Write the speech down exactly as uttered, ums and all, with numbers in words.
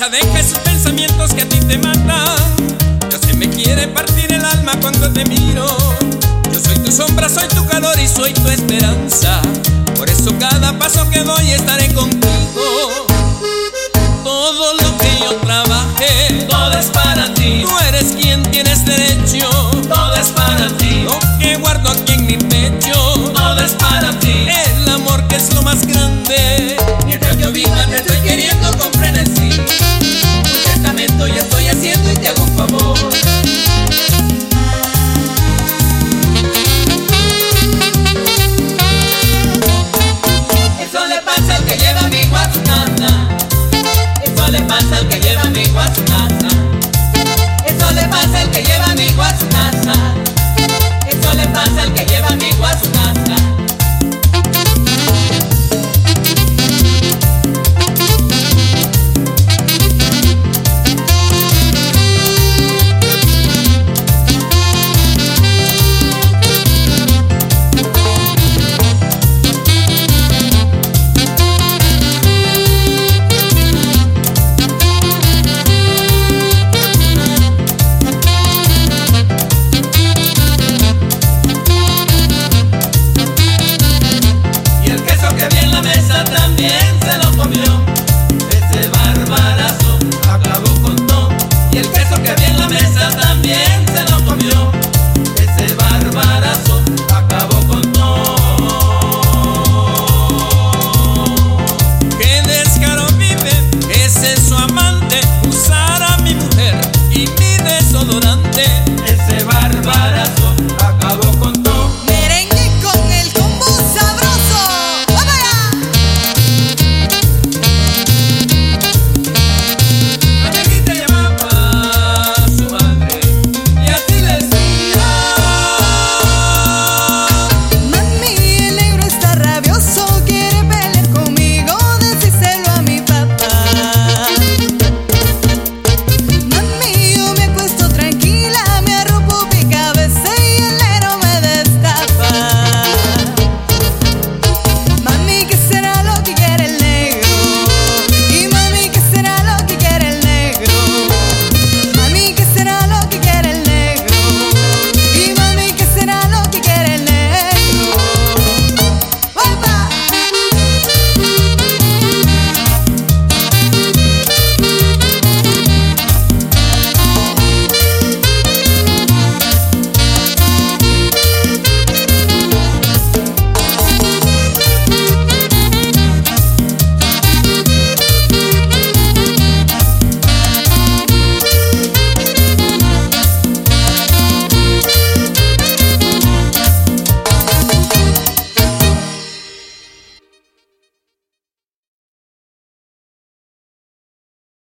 Nunca dejes esos pensamientos que a ti te matan. Ya se me quiere partir el alma cuando te miro. Yo soy tu sombra, soy tu calor y soy tu esperanza. Por eso cada paso que doy estaré contigo. Todo lo que yo trabaje, todo es para ti. Tú eres quien tienes derecho. Todo es para ti. Lo que guardo aquí en mi pecho, todo es para ti. El amor que es lo más grande. Mientras yo viva te estoy queriendo con frenesí. Un testamento ya estoy haciendo y te hago un favor. Eso le pasa al que lleva amigo a su casa. Eso le pasa al que lleva amigo a su casa. Eso le pasa al que lleva amigo a su casa.